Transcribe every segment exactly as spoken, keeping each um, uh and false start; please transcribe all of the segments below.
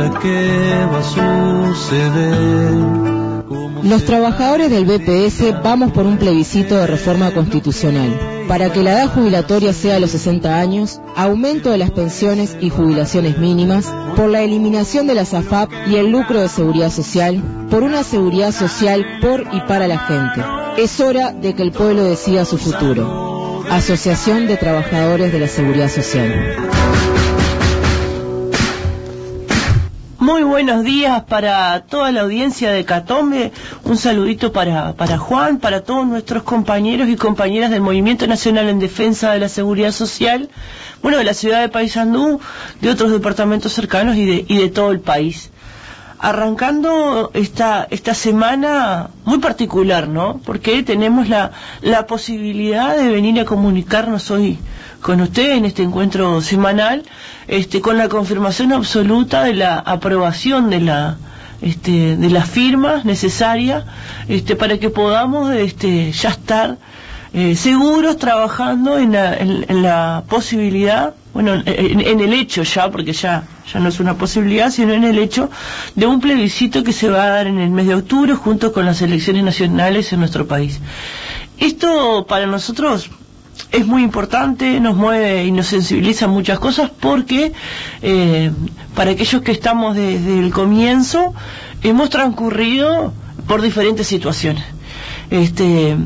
ahora qué va a suceder. Los trabajadores del B P S vamos por un plebiscito de reforma constitucional para que la edad jubilatoria sea a los sesenta años, aumento de las pensiones y jubilaciones mínimas, por la eliminación de las A F A P y el lucro de seguridad social, por una seguridad social por y para la gente. Es hora de que el pueblo decida su futuro. Asociación de Trabajadores de la Seguridad Social. Muy buenos días para toda la audiencia de Catombe, un saludito para, para Juan, para todos nuestros compañeros y compañeras del Movimiento Nacional en Defensa de la Seguridad Social, bueno, de la ciudad de Paysandú, de otros departamentos cercanos y de, y de todo el país. Arrancando esta, esta semana muy particular, ¿no? Porque tenemos la, la posibilidad de venir a comunicarnos hoy con usted en este encuentro semanal, este, con la confirmación absoluta de la aprobación de la, este, de las firmas necesarias, este, para que podamos, este, ya estar eh, seguros trabajando en la, en, en la posibilidad, bueno, en, en el hecho ya, porque ya, ya no es una posibilidad, sino en el hecho de un plebiscito que se va a dar en el mes de octubre junto con las elecciones nacionales en nuestro país. Esto para nosotros es muy importante, nos mueve y nos sensibiliza muchas cosas porque eh, para aquellos que estamos desde el comienzo hemos transcurrido por diferentes situaciones. Este,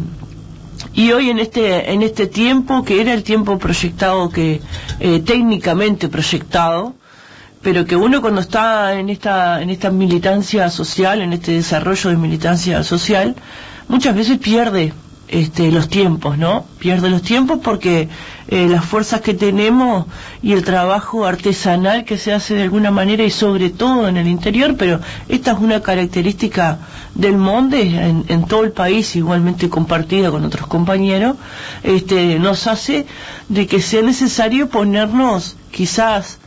y hoy en este en este tiempo, que era el tiempo proyectado, que eh, técnicamente proyectado, pero que uno cuando está en esta en esta militancia social, en este desarrollo de militancia social, muchas veces pierde Este, los tiempos, ¿no? Pierde los tiempos porque eh, las fuerzas que tenemos y el trabajo artesanal que se hace de alguna manera y sobre todo en el interior, pero esta es una característica del Monde en, en todo el país, igualmente compartida con otros compañeros, este, nos hace de que sea necesario ponernos quizás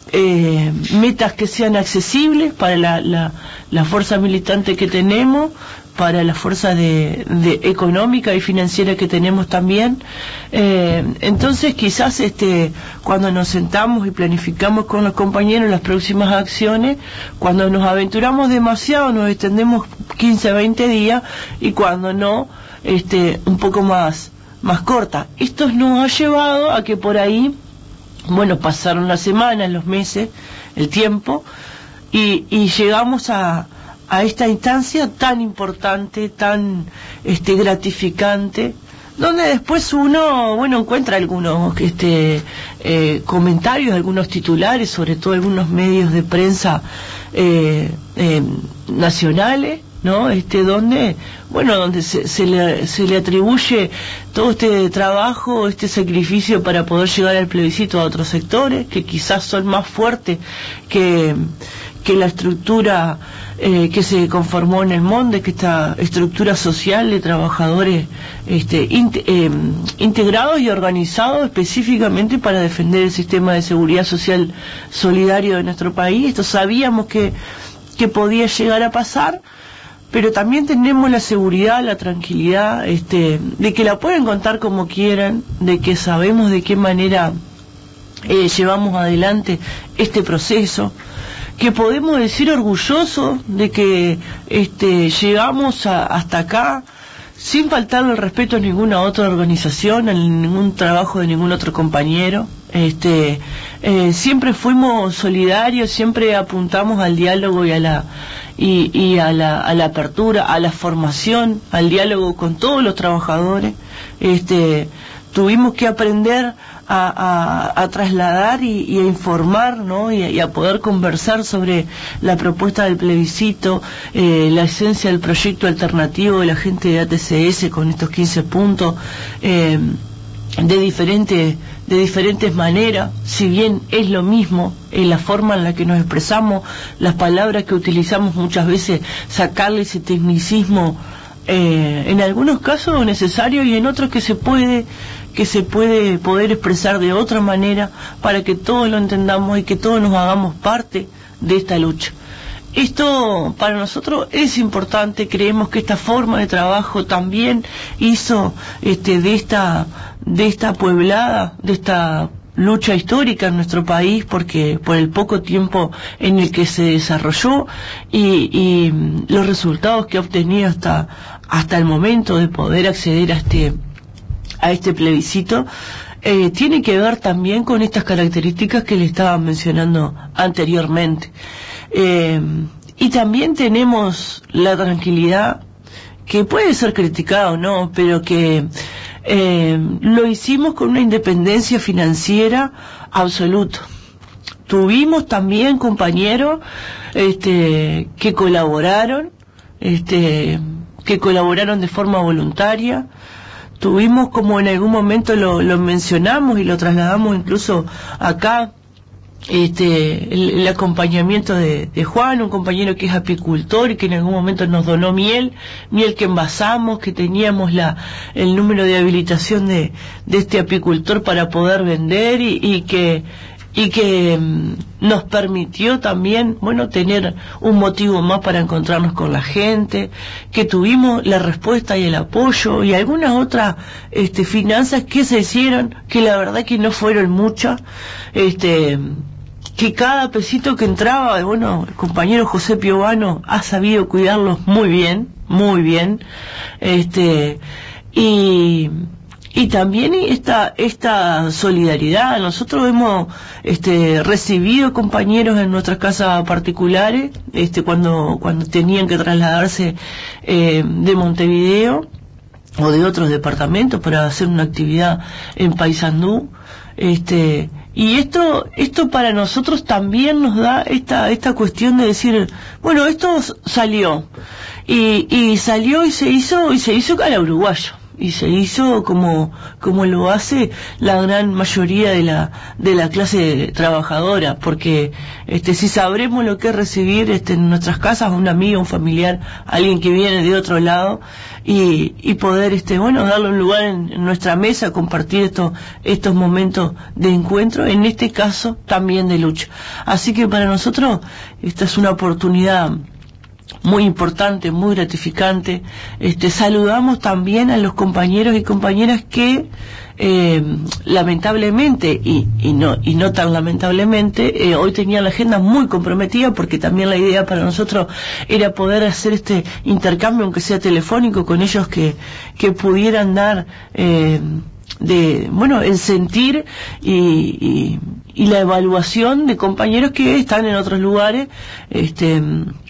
eh, metas que sean accesibles para la, la, la fuerza militante que tenemos, para la fuerza de, de económica y financiera que tenemos también. Eh, entonces quizás este cuando nos sentamos y planificamos con los compañeros las próximas acciones, cuando nos aventuramos demasiado nos extendemos quince, veinte días, y cuando no, este un poco más, más corta. Esto nos ha llevado a que por ahí, bueno, pasaron las semanas, los meses, el tiempo, y, y llegamos a a esta instancia tan importante, tan este gratificante, donde después uno, bueno, encuentra algunos este eh, comentarios, algunos titulares, sobre todo algunos medios de prensa eh, eh, nacionales, ¿no? Este donde, bueno, donde se, se le se le atribuye todo este trabajo, este sacrificio para poder llegar al plebiscito a otros sectores que quizás son más fuertes que que la estructura eh, que se conformó en el Monde, que esta estructura social de trabajadores este, in, eh, integrados y organizados específicamente para defender el sistema de seguridad social solidario de nuestro país. Esto sabíamos que, que podía llegar a pasar, pero también tenemos la seguridad, la tranquilidad este, de que la pueden contar como quieran, de que sabemos de qué manera eh, llevamos adelante este proceso, que podemos decir orgullosos de que este, llegamos a, hasta acá sin faltarle el respeto a ninguna otra organización, a ningún trabajo de ningún otro compañero. Este, eh, siempre fuimos solidarios, siempre apuntamos al diálogo y a la y, y a la a la apertura, a la formación, al diálogo con todos los trabajadores. Este, tuvimos que aprender a, a, a trasladar y, y a informar, ¿no? Y, y a poder conversar sobre la propuesta del plebiscito, eh, la esencia del proyecto alternativo de la gente de A T C S con estos quince puntos, eh, de diferentes de diferentes maneras, si bien es lo mismo en la forma en la que nos expresamos, las palabras que utilizamos muchas veces, sacarle ese tecnicismo, eh, en algunos casos necesario y en otros que se puede que se puede poder expresar de otra manera para que todos lo entendamos y que todos nos hagamos parte de esta lucha. Esto para nosotros es importante, creemos que esta forma de trabajo también hizo este de esta de esta pueblada, de esta lucha histórica en nuestro país porque por el poco tiempo en el que se desarrolló y, y los resultados que ha obtenido hasta hasta el momento de poder acceder a este a este plebiscito eh, tiene que ver también con estas características que le estaba mencionando anteriormente. Eh, y también tenemos la tranquilidad, que puede ser criticada o no, pero que eh, lo hicimos con una independencia financiera absoluta. Tuvimos también compañeros este, que colaboraron, este, que colaboraron de forma voluntaria. Tuvimos, como en algún momento lo, lo mencionamos y lo trasladamos incluso acá, este el, el acompañamiento de, de Juan, un compañero que es apicultor y que en algún momento nos donó miel, miel que envasamos, que teníamos la el número de habilitación de, de este apicultor para poder vender y, y que y que mm, nos permitió también, bueno, tener un motivo más para encontrarnos con la gente, que tuvimos la respuesta y el apoyo y algunas otras este, finanzas que se hicieron, que la verdad que no fueron muchas, este, que cada pesito que entraba, bueno, el compañero José Piovano ha sabido cuidarlos muy bien, muy bien, este, y... Y también esta esta solidaridad. Nosotros hemos este, recibido compañeros en nuestras casas particulares este, cuando cuando tenían que trasladarse eh, de Montevideo o de otros departamentos para hacer una actividad en Paysandú. Este, y esto esto para nosotros también nos da esta esta cuestión de decir, bueno, esto salió y, y salió y se hizo y se hizo a la uruguaya. Y se hizo como como lo hace la gran mayoría de la de la clase trabajadora, porque este si sabremos lo que es recibir este en nuestras casas un amigo, un familiar, alguien que viene de otro lado y y poder este bueno darle un lugar en, en nuestra mesa, compartir estos estos momentos de encuentro, en este caso también de lucha. Así que para nosotros esta es una oportunidad muy importante, muy gratificante. Este, saludamos también a los compañeros y compañeras que eh, lamentablemente y, y no y no tan lamentablemente eh, hoy tenían la agenda muy comprometida, porque también la idea para nosotros era poder hacer este intercambio, aunque sea telefónico, con ellos que que pudieran dar eh, de bueno el sentir y, y, y la evaluación de compañeros que están en otros lugares. este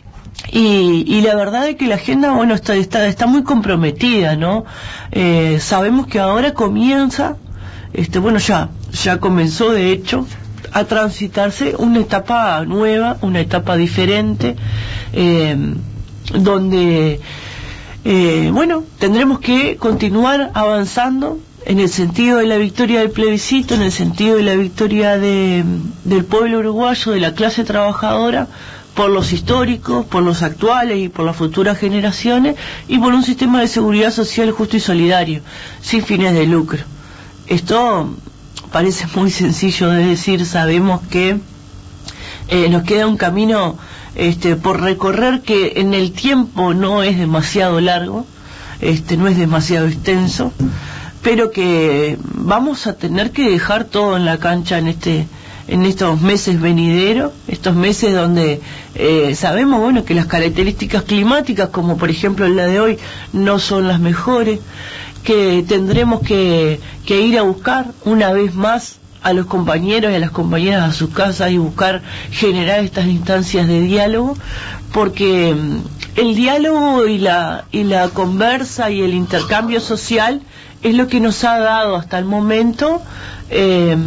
Y, y la verdad es que la agenda, bueno, está está, está muy comprometida, ¿no? Eh, sabemos que ahora comienza, este, bueno, ya ya comenzó de hecho a transitarse una etapa nueva, una etapa diferente, eh, donde, eh, bueno, tendremos que continuar avanzando en el sentido de la victoria del plebiscito, en el sentido de la victoria de, del pueblo uruguayo, de la clase trabajadora, por los históricos, por los actuales y por las futuras generaciones, y por un sistema de seguridad social justo y solidario, sin fines de lucro. Esto parece muy sencillo de decir, sabemos que eh, nos queda un camino este, por recorrer que en el tiempo no es demasiado largo, este, no es demasiado extenso, pero que vamos a tener que dejar todo en la cancha en este en estos meses venideros, estos meses donde eh, sabemos bueno que las características climáticas, como por ejemplo la de hoy, no son las mejores, que tendremos que, que ir a buscar una vez más a los compañeros y a las compañeras a sus casas y buscar generar estas instancias de diálogo, porque el diálogo y la y la conversa y el intercambio social es lo que nos ha dado hasta el momento eh,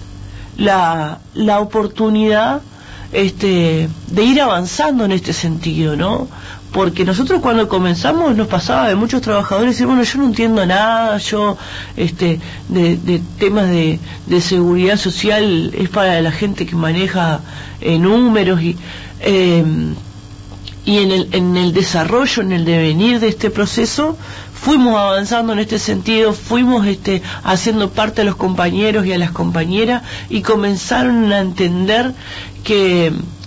la la oportunidad este de ir avanzando en este sentido, ¿no? Porque nosotros cuando comenzamos nos pasaba de muchos trabajadores decir, bueno, yo no entiendo nada, yo este de, de temas de, de seguridad social es para la gente que maneja eh, números y eh, y en el en el desarrollo, en el devenir de este proceso fuimos avanzando en este sentido, fuimos este haciendo parte a los compañeros y a las compañeras y comenzaron a entender que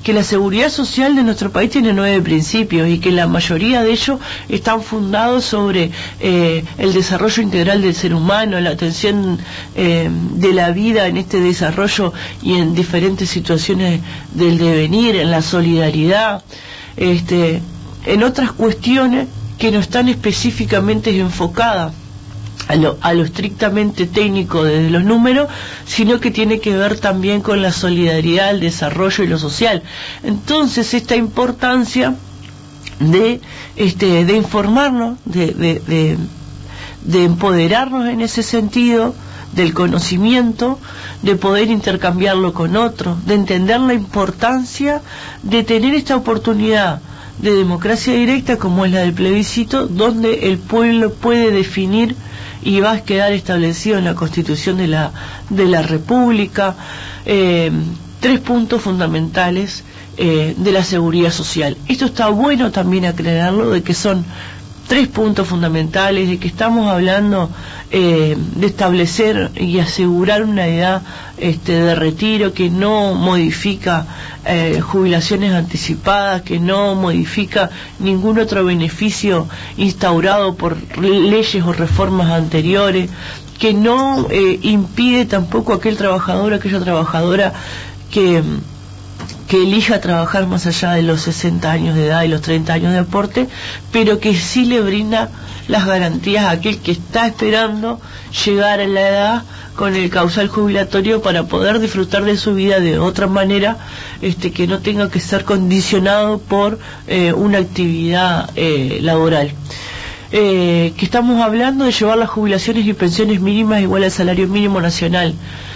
que la seguridad social de nuestro país tiene nueve principios y que la mayoría de ellos están fundados sobre eh, el desarrollo integral del ser humano, la atención eh, de la vida en este desarrollo y en diferentes situaciones del devenir, en la solidaridad, este, en otras cuestiones que no están específicamente enfocadas A lo, a lo estrictamente técnico de los números, sino que tiene que ver también con la solidaridad, el desarrollo y lo social. Entonces, esta importancia de este de informarnos, de, de, de, de empoderarnos en ese sentido, del conocimiento, de poder intercambiarlo con otros, de entender la importancia de tener esta oportunidad de democracia directa como es la del plebiscito, donde el pueblo puede definir y va a quedar establecido en la Constitución de la de la República eh, tres puntos fundamentales eh, de la seguridad social. Esto está bueno también aclararlo, de que son tres puntos fundamentales, de que estamos hablando eh, de establecer y asegurar una edad este, de retiro que no modifica eh, jubilaciones anticipadas, que no modifica ningún otro beneficio instaurado por leyes o reformas anteriores, que no eh, impide tampoco a aquel trabajador, a aquella trabajadora que que elija trabajar más allá de los sesenta años de edad y los treinta años de aporte, pero que sí le brinda las garantías a aquel que está esperando llegar a la edad con el causal jubilatorio para poder disfrutar de su vida de otra manera, este, que no tenga que ser condicionado por eh, una actividad eh, laboral. Eh, que estamos hablando de llevar las jubilaciones y pensiones mínimas igual al salario mínimo nacional.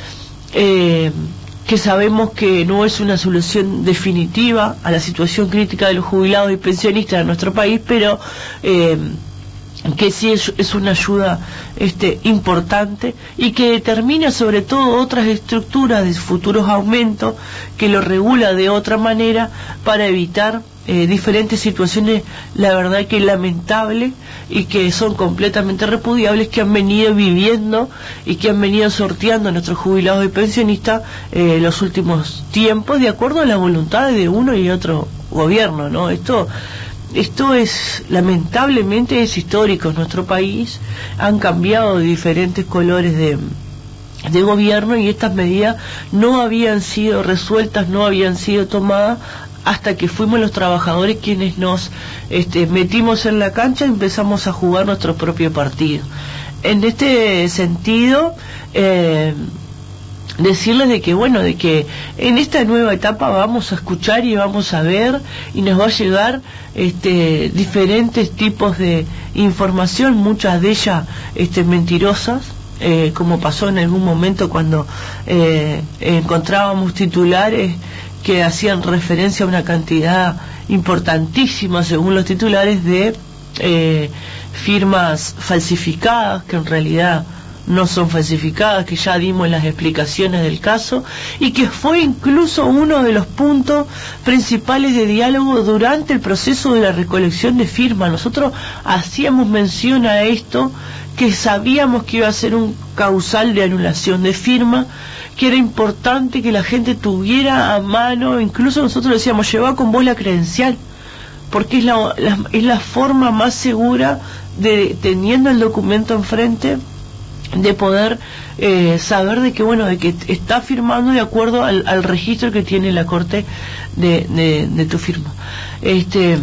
Eh, que sabemos que no es una solución definitiva a la situación crítica de los jubilados y pensionistas de nuestro país, pero eh, que sí es, es una ayuda este, importante y que determina sobre todo otras estructuras de futuros aumentos, que lo regula de otra manera para evitar eh, diferentes situaciones, la verdad que lamentables y que son completamente repudiables, que han venido viviendo y que han venido sorteando a nuestros jubilados y pensionistas eh, los últimos tiempos, de acuerdo a la voluntad de uno y otro gobierno, ¿no? Esto Esto es, lamentablemente, es histórico en nuestro país. Han cambiado de diferentes colores de, de gobierno y estas medidas no habían sido resueltas, no habían sido tomadas hasta que fuimos los trabajadores quienes nos este, metimos en la cancha y empezamos a jugar nuestro propio partido. En este sentido, eh, decirles de que bueno, de que en esta nueva etapa vamos a escuchar y vamos a ver y nos va a llegar este, diferentes tipos de información, muchas de ellas este, mentirosas, eh, como pasó en algún momento cuando eh, encontrábamos titulares que hacían referencia a una cantidad importantísima, según los titulares, de eh, firmas falsificadas, que en realidad no son falsificadas, que ya dimos las explicaciones del caso y que fue incluso uno de los puntos principales de diálogo durante el proceso de la recolección de firmas. Nosotros hacíamos mención a esto, que sabíamos que iba a ser un causal de anulación de firma, que era importante que la gente tuviera a mano, incluso nosotros decíamos, lleva con vos la credencial, porque es la, la, es la forma más segura de, teniendo el documento enfrente, de poder eh, saber de que bueno, de que está firmando de acuerdo al, al registro que tiene la Corte de, de, de tu firma. Este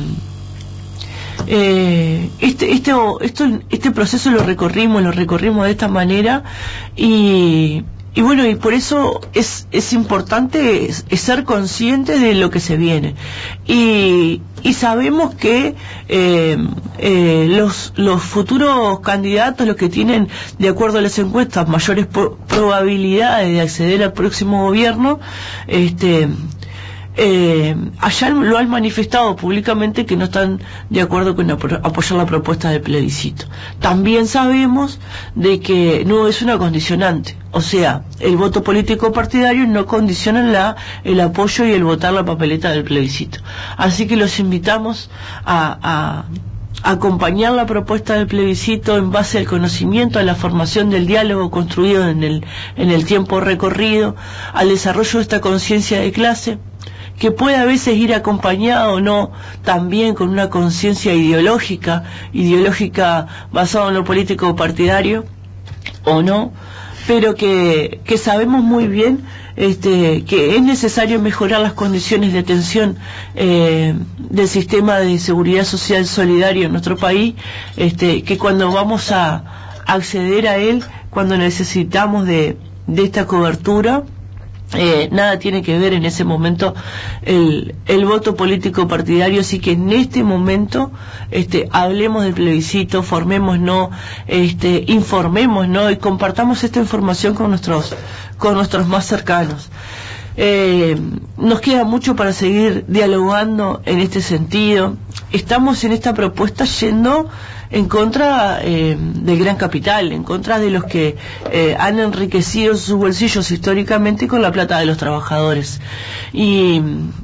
eh, este este esto, este proceso lo recorrimos lo recorrimos de esta manera y Y bueno, y por eso es, es importante es, es ser conscientes de lo que se viene. Y, y sabemos que eh, eh, los, los futuros candidatos, los que tienen, de acuerdo a las encuestas, mayores po- probabilidades de acceder al próximo gobierno, este... Eh, allá lo han manifestado públicamente que no están de acuerdo con ap- apoyar la propuesta de plebiscito. También sabemos de que no es una condicionante, o sea, el voto político partidario no condiciona la, el apoyo y el votar la papeleta del plebiscito. Así que los invitamos a, a acompañar la propuesta del plebiscito en base al conocimiento, a la formación del diálogo construido en el, en el tiempo recorrido, al desarrollo de esta conciencia de clase, que puede a veces ir acompañado o no también con una conciencia ideológica, ideológica basada en lo político partidario o no, pero que, que sabemos muy bien este, que es necesario mejorar las condiciones de atención eh, del sistema de seguridad social solidario en nuestro país, este, que cuando vamos a acceder a él, cuando necesitamos de, de esta cobertura, Eh, nada tiene que ver en ese momento el, el voto político partidario, así que en este momento este, hablemos del plebiscito, formémonos, este, informémonos y compartamos esta información con nuestros, con nuestros más cercanos. Eh, nos queda mucho para seguir dialogando en este sentido. Estamos en esta propuesta yendo en contra eh, del gran capital, en contra de los que eh, han enriquecido sus bolsillos históricamente con la plata de los trabajadores. Y,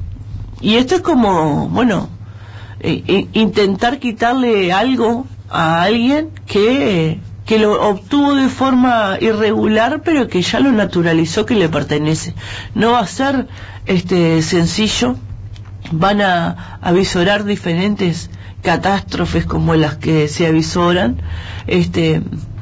y esto es como, bueno, eh, intentar quitarle algo a alguien que... que lo obtuvo de forma irregular, pero que ya lo naturalizó que le pertenece. No va a ser este sencillo, van a avisorar diferentes catástrofes como las que se avisoran, este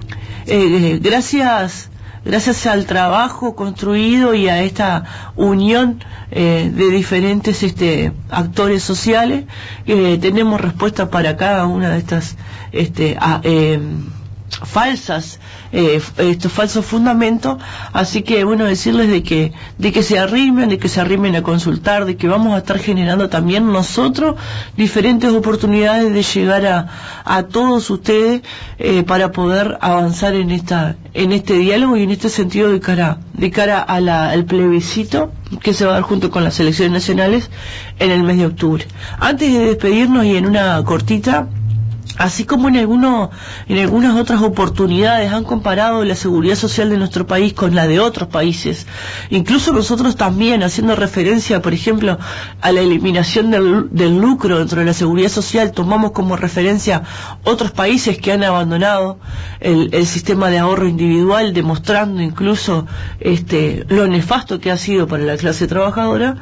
eh, gracias gracias al trabajo construido y a esta unión eh, de diferentes este actores sociales, eh, tenemos respuesta para cada una de estas este a, eh, falsas eh, estos falsos fundamentos, así que bueno, decirles de que de que se arrimen, de que se arrimen a consultar, de que vamos a estar generando también nosotros diferentes oportunidades de llegar a, a todos ustedes eh, para poder avanzar en esta en este diálogo y en este sentido de cara de cara a la, al plebiscito que se va a dar junto con las elecciones nacionales en el mes de octubre. Antes de despedirnos y en una cortita, así como en alguno, en algunas otras oportunidades han comparado la seguridad social de nuestro país con la de otros países, incluso nosotros también haciendo referencia, por ejemplo, a la eliminación del, del lucro dentro de la seguridad social, tomamos como referencia otros países que han abandonado el, el sistema de ahorro individual, demostrando incluso este, lo nefasto que ha sido para la clase trabajadora.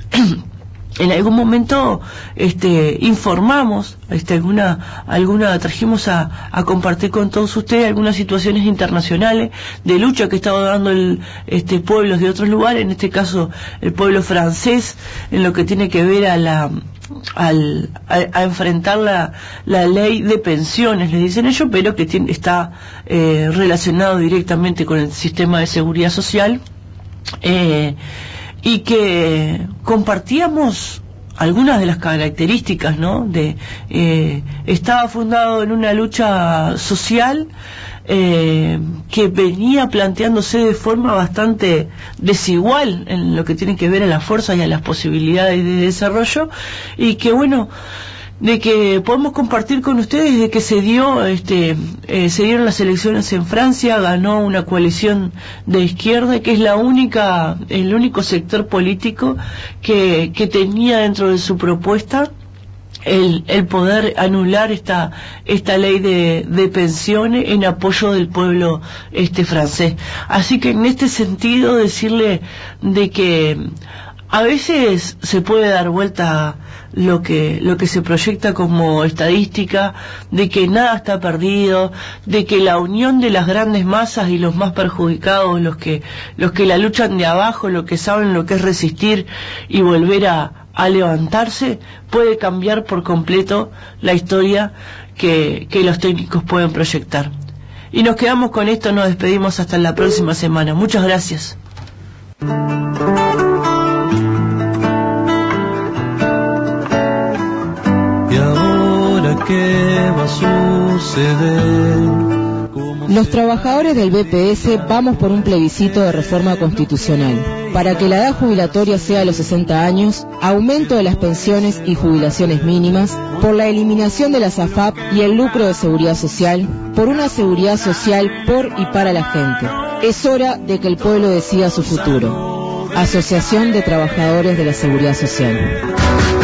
En algún momento este, informamos, este, alguna, alguna trajimos a, a compartir con todos ustedes algunas situaciones internacionales de lucha que estaba dando el, este, pueblos de otros lugares, en este caso el pueblo francés, en lo que tiene que ver a la al, a, a enfrentar la, la ley de pensiones, les dicen ellos, pero que tiene, está eh, relacionado directamente con el sistema de seguridad social. Eh, y que compartíamos algunas de las características, ¿no? De eh, estaba fundado en una lucha social eh, que venía planteándose de forma bastante desigual en lo que tiene que ver a las fuerzas y a las posibilidades de desarrollo, y que bueno, de que podemos compartir con ustedes de que se dio este eh, se dieron las elecciones en Francia, ganó una coalición de izquierda, que es la única el único sector político que que tenía dentro de su propuesta el el poder anular esta esta ley de de pensiones en apoyo del pueblo este francés. Así que en este sentido decirle de que a veces se puede dar vuelta lo que lo que se proyecta como estadística, de que nada está perdido, de que la unión de las grandes masas y los más perjudicados, los que los que la luchan de abajo, los que saben lo que es resistir y volver a, a levantarse, puede cambiar por completo la historia que, que los técnicos pueden proyectar. Y nos quedamos con esto, nos despedimos hasta la próxima semana. Muchas gracias. ¿Qué va a suceder? Los trabajadores del B P S vamos por un plebiscito de reforma constitucional para que la edad jubilatoria sea a los sesenta años, aumento de las pensiones y jubilaciones mínimas, por la eliminación de la S A F A P y el lucro de seguridad social, por una seguridad social por y para la gente. Es hora de que el pueblo decida su futuro. Asociación de Trabajadores de la Seguridad Social.